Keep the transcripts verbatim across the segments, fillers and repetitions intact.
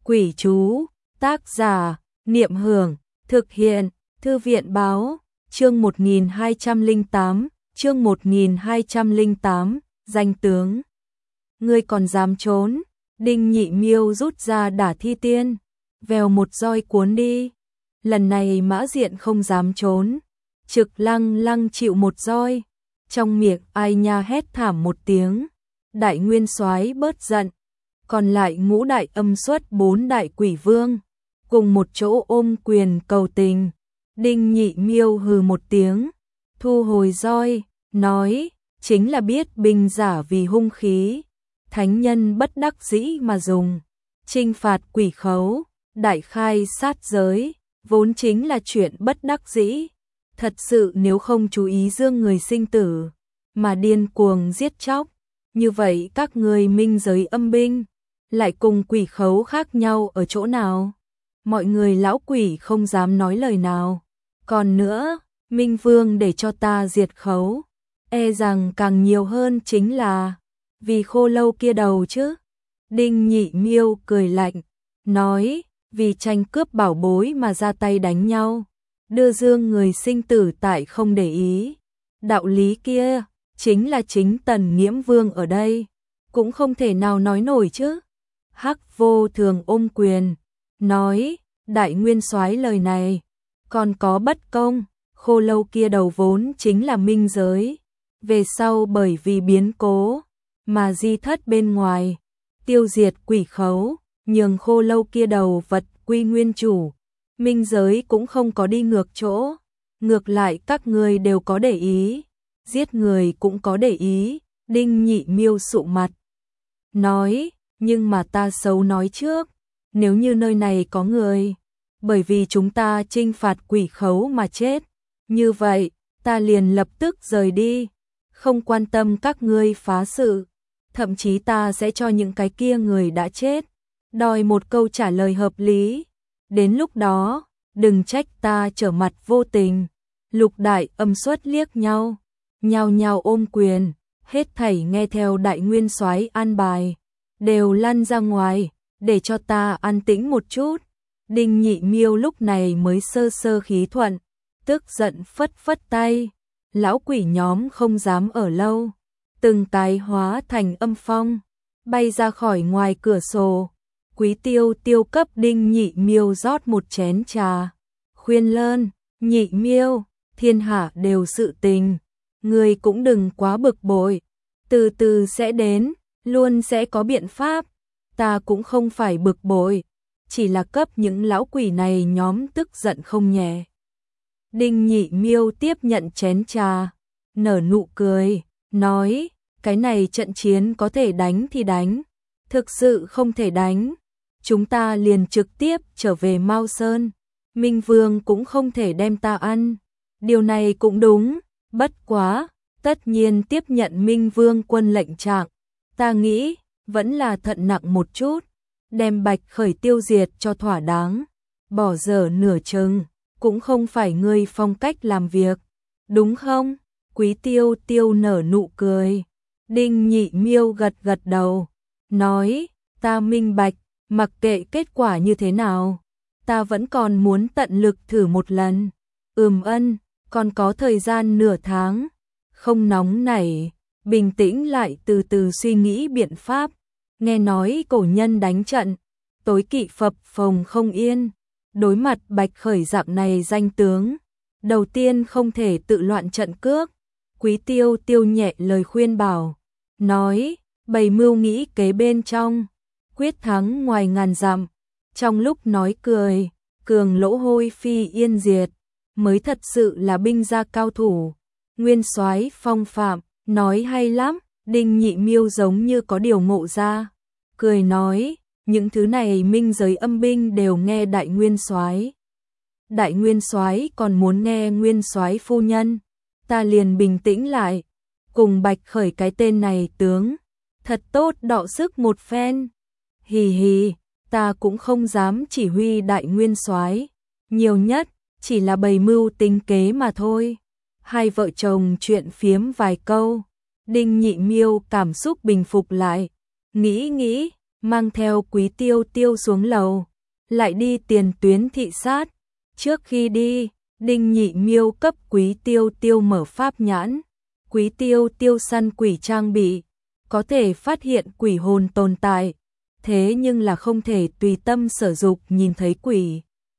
Quỷ chú, tác giả, Niệm Hưởng, thực hiện, Thư viện báo, chương một nghìn hai trăm lẻ tám, chương một nghìn hai trăm lẻ tám, danh tướng. Ngươi còn dám trốn? Đinh Nhị Miêu rút ra Đả Thi Tiên, vèo một roi cuốn đi. Lần này Mã Diện không dám trốn, trực lăng lăng chịu một roi. Trong miệng ai nha hét thảm một tiếng. Đại Nguyên Soái bớt giận, còn lại ngũ đại âm xuất bốn đại quỷ vương, cùng một chỗ ôm quyền cầu tình. Đinh Nhị Miêu hừ một tiếng, thu hồi roi, nói, chính là biết binh giả vì hung khí, thánh nhân bất đắc dĩ mà dùng, trinh phạt quỷ khấu, đại khai sát giới, vốn chính là chuyện bất đắc dĩ. Thật sự nếu không chú ý dương người sinh tử, mà điên cuồng giết chóc, như vậy các người minh giới âm binh lại cùng quỷ khấu khác nhau ở chỗ nào? Mọi người lão quỷ không dám nói lời nào. Còn nữa, Minh Vương để cho ta diệt khấu, e rằng càng nhiều hơn chính là vì khô lâu kia đầu chứ. Đinh Nhị Miêu cười lạnh, nói, vì tranh cướp bảo bối mà ra tay đánh nhau, đưa dương người sinh tử tại không để ý. Đạo lý kia, chính là chính Tần Nghiễm Vương ở đây, cũng không thể nào nói nổi chứ. Hắc Vô Thường ôm quyền, nói, Đại Nguyên Soái lời này, còn có bất công, khô lâu kia đầu vốn chính là minh giới. Về sau bởi vì biến cố, mà di thất bên ngoài, tiêu diệt quỷ khấu, nhường khô lâu kia đầu vật quy nguyên chủ. Minh giới cũng không có đi ngược chỗ, ngược lại các người đều có để ý, giết người cũng có để ý. Đinh Nhị Miêu sụ mặt, nói, nhưng mà ta xấu nói trước, nếu như nơi này có người, bởi vì chúng ta trinh phạt quỷ khấu mà chết, như vậy, ta liền lập tức rời đi, không quan tâm các ngươi phá sự, thậm chí ta sẽ cho những cái kia người đã chết đòi một câu trả lời hợp lý. Đến lúc đó, đừng trách ta trở mặt vô tình. Lục đại âm xuất liếc nhau, nhao nhao ôm quyền, hết thảy nghe theo Đại Nguyên Soái an bài, đều lăn ra ngoài, để cho ta an tĩnh một chút. Đinh Nhị Miêu lúc này mới sơ sơ khí thuận, tức giận phất phất tay, lão quỷ nhóm không dám ở lâu, từng cái hóa thành âm phong, bay ra khỏi ngoài cửa sổ. Quý Tiêu Tiêu cấp Đinh Nhị Miêu rót một chén trà, khuyên lơn, Nhị Miêu, thiên hạ đều sự tình, người cũng đừng quá bực bội, từ từ sẽ đến, luôn sẽ có biện pháp. Ta cũng không phải bực bội, chỉ là cấp những lão quỷ này nhóm tức giận không nhẹ. Đinh Nhị Miêu tiếp nhận chén trà, nở nụ cười, nói, cái này trận chiến có thể đánh thì đánh, thực sự không thể đánh, chúng ta liền trực tiếp trở về Mao Sơn. Minh Vương cũng không thể đem ta ăn, điều này cũng đúng, bất quá, tất nhiên tiếp nhận Minh Vương quân lệnh trạng, ta nghĩ, vẫn là thận nặng một chút, đem Bạch Khởi tiêu diệt cho thỏa đáng, bỏ dở nửa chừng, cũng không phải ngươi phong cách làm việc, đúng không? Quý Tiêu Tiêu nở nụ cười, Đinh Nhị Miêu gật gật đầu, nói, ta minh bạch, mặc kệ kết quả như thế nào, ta vẫn còn muốn tận lực thử một lần. Ừm ân, còn có thời gian nửa tháng, không nóng nảy, bình tĩnh lại từ từ suy nghĩ biện pháp. Nghe nói cổ nhân đánh trận, tối kỵ phập phồng không yên, đối mặt Bạch Khởi dạng này danh tướng, đầu tiên không thể tự loạn trận cước. Quý Tiêu Tiêu nhẹ lời khuyên bảo, nói, bày mưu nghĩ kế bên trong, quyết thắng ngoài ngàn dặm. Trong lúc nói cười, cường lỗ hôi phi yên diệt, mới thật sự là binh gia cao thủ. Nguyên Soái phong phạm, nói hay lắm. Đinh Nhị Miêu giống như có điều ngộ ra, cười nói, những thứ này minh giới âm binh đều nghe Đại Nguyên Soái. Đại Nguyên Soái còn muốn nghe Nguyên Soái phu nhân, ta liền bình tĩnh lại, cùng Bạch Khởi cái tên này tướng, thật tốt đọ sức một phen. Hì hì, ta cũng không dám chỉ huy Đại Nguyên Soái, nhiều nhất chỉ là bày mưu tính kế mà thôi. Hai vợ chồng chuyện phiếm vài câu, Đinh Nhị Miêu cảm xúc bình phục lại, nghĩ nghĩ, mang theo Quý Tiêu Tiêu xuống lầu, lại đi tiền tuyến thị sát. Trước khi đi, Đinh Nhị Miêu cấp Quý Tiêu Tiêu mở pháp nhãn. Quý Tiêu Tiêu săn quỷ trang bị, có thể phát hiện quỷ hồn tồn tại, thế nhưng là không thể tùy tâm sở dục nhìn thấy quỷ.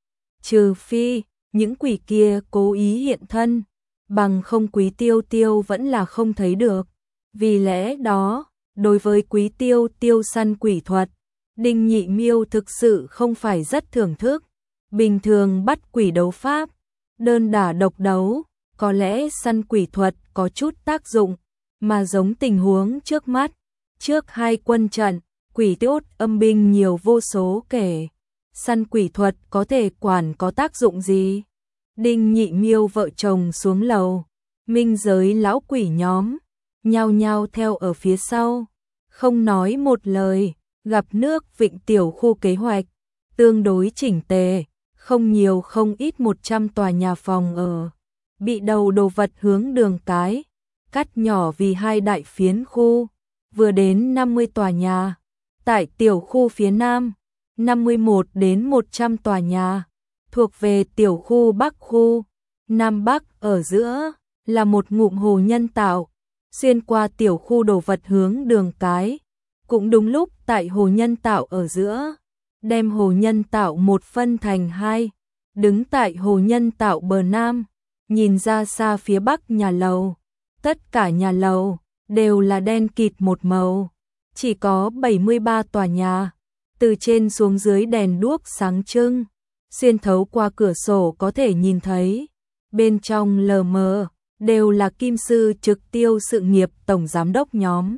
Trừ phi, những quỷ kia cố ý hiện thân, bằng không Quý Tiêu Tiêu vẫn là không thấy được. Vì lẽ đó, đối với Quý Tiêu Tiêu săn quỷ thuật, Đinh Nhị Miêu thực sự không phải rất thưởng thức. Bình thường bắt quỷ đấu pháp, đơn đả độc đấu, có lẽ săn quỷ thuật có chút tác dụng, mà giống tình huống trước mắt, trước hai quân trận, quỷ tốt âm binh nhiều vô số kể. Săn quỷ thuật có thể quản có tác dụng gì? Đinh Nhị Miêu vợ chồng xuống lầu, minh giới lão quỷ nhóm, nhao nhao theo ở phía sau, không nói một lời, gặp nước Vịnh tiểu khu kế hoạch, tương đối chỉnh tề, không nhiều không ít một trăm tòa nhà phòng ở, bị đầu đồ vật hướng đường cái, cắt nhỏ vì hai đại phiến khu, vừa đến năm mươi tòa nhà, tại tiểu khu phía Nam, năm mươi mốt đến một trăm tòa nhà, thuộc về tiểu khu Bắc khu, Nam Bắc ở giữa, là một ngụm hồ nhân tạo, xuyên qua tiểu khu đồ vật hướng đường cái, cũng đúng lúc tại hồ nhân tạo ở giữa, đem hồ nhân tạo một phân thành hai, đứng tại hồ nhân tạo bờ Nam, nhìn ra xa phía Bắc nhà lầu, tất cả nhà lầu đều là đen kịt một màu, chỉ có bảy mươi ba tòa nhà, từ trên xuống dưới đèn đuốc sáng trưng, xuyên thấu qua cửa sổ có thể nhìn thấy, bên trong lờ mờ đều là kim sư trực tiêu sự nghiệp tổng giám đốc nhóm.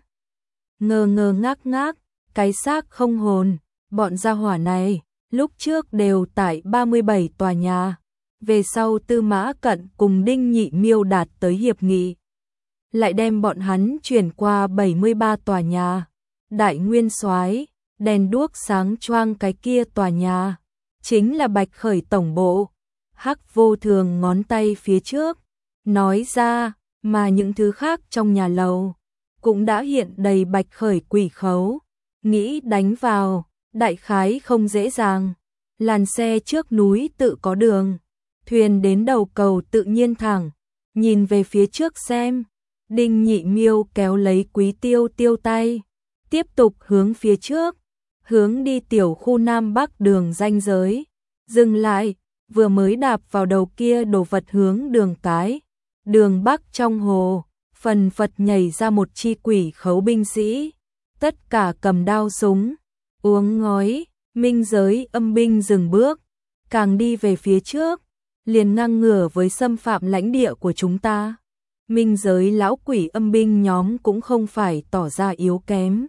Ngơ ngơ ngác ngác, cái xác không hồn, bọn gia hỏa này, lúc trước đều tại ba mươi bảy tòa nhà, về sau Tư Mã Cận cùng Đinh Nhị Miêu đạt tới hiệp nghị, lại đem bọn hắn chuyển qua bảy mươi ba tòa nhà. Đại Nguyên Soái, đèn đuốc sáng choang cái kia tòa nhà, chính là Bạch Khởi tổng bộ. Hắc Vô Thường ngón tay phía trước, nói ra, mà những thứ khác trong nhà lầu cũng đã hiện đầy Bạch Khởi quỷ khấu, nghĩ đánh vào, đại khái không dễ dàng. Làn xe trước núi tự có đường, thuyền đến đầu cầu tự nhiên thẳng, nhìn về phía trước xem. Đinh Nhị Miêu kéo lấy Quý Tiêu Tiêu tay, tiếp tục hướng phía trước, hướng đi tiểu khu Nam Bắc đường ranh giới, dừng lại, vừa mới đạp vào đầu kia đồ vật hướng đường cái, đường Bắc trong hồ, phần phật nhảy ra một chi quỷ khấu binh sĩ, tất cả cầm đao súng, uống ngói, minh giới âm binh dừng bước, càng đi về phía trước, liền ngang ngửa với xâm phạm lãnh địa của chúng ta. Minh giới lão quỷ âm binh nhóm cũng không phải tỏ ra yếu kém,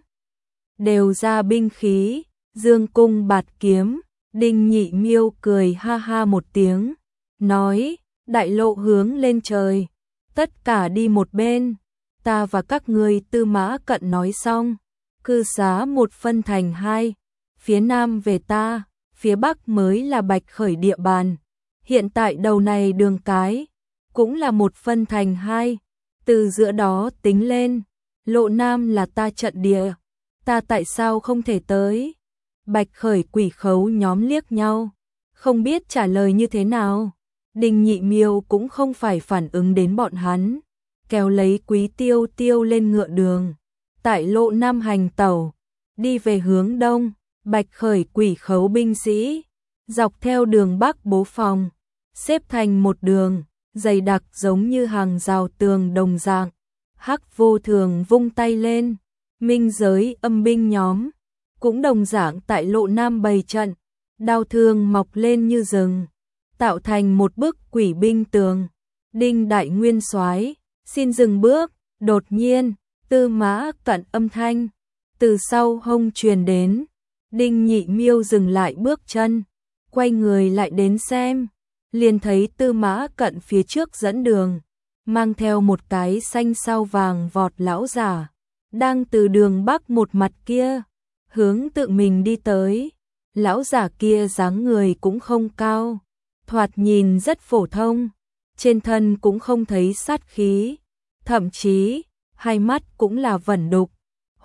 đều ra binh khí, dương cung bạt kiếm. Đinh Nhị Miêu cười ha ha một tiếng, nói, đại lộ hướng lên trời, tất cả đi một bên, ta và các ngươi Tư Mã Cận nói xong, cư xá một phân thành hai, phía Nam về ta, phía Bắc mới là Bạch Khởi địa bàn, hiện tại đầu này đường cái, cũng là một phân thành hai, từ giữa đó tính lên, lộ Nam là ta trận địa, ta tại sao không thể tới? Bạch Khởi quỷ khấu nhóm liếc nhau, không biết trả lời như thế nào. Đinh Nhị Miêu cũng không phải phản ứng đến bọn hắn, kéo lấy Quý Tiêu Tiêu lên ngựa đường, tại lộ Nam hành tẩu, đi về hướng đông. Bạch Khởi quỷ khấu binh sĩ, dọc theo đường Bắc bố phòng, xếp thành một đường, dày đặc giống như hàng rào tường đồng dạng. Hắc Vô Thường vung tay lên, minh giới âm binh nhóm cũng đồng dạng tại lộ Nam bày trận, đao thương mọc lên như rừng, tạo thành một bức quỷ binh tường. Đinh Đại Nguyên Soái, xin dừng bước. Đột nhiên, Tư Mã Cận âm thanh từ sau hông truyền đến. Đinh Nhị Miêu dừng lại bước chân, quay người lại đến xem, liền thấy Tư Mã Cận phía trước dẫn đường, mang theo một cái xanh sao vàng vọt lão giả, đang từ đường Bắc một mặt kia hướng tự mình đi tới. Lão giả kia dáng người cũng không cao, thoạt nhìn rất phổ thông, trên thân cũng không thấy sát khí, thậm chí hai mắt cũng là vẩn đục,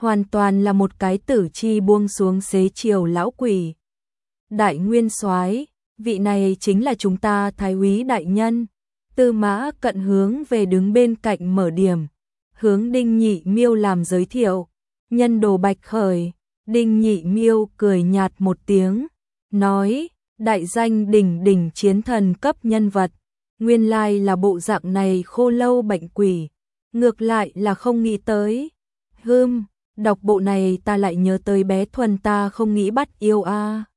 hoàn toàn là một cái tử chi buông xuống xế chiều lão quỷ. Đại nguyên soái, vị này chính là chúng ta thái úy đại nhân. Tư Mã Cận hướng về đứng bên cạnh mở điểm, hướng Đinh Nhị Miêu làm giới thiệu. Nhân đồ Bạch Khởi. Đinh Nhị Miêu cười nhạt một tiếng, nói, đại danh đỉnh đỉnh chiến thần cấp nhân vật, nguyên lai là bộ dạng này khô lâu bệnh quỷ, ngược lại là không nghĩ tới. Hừm, đọc bộ này ta lại nhớ tới bé Thuần ta không nghĩ bắt yêu a.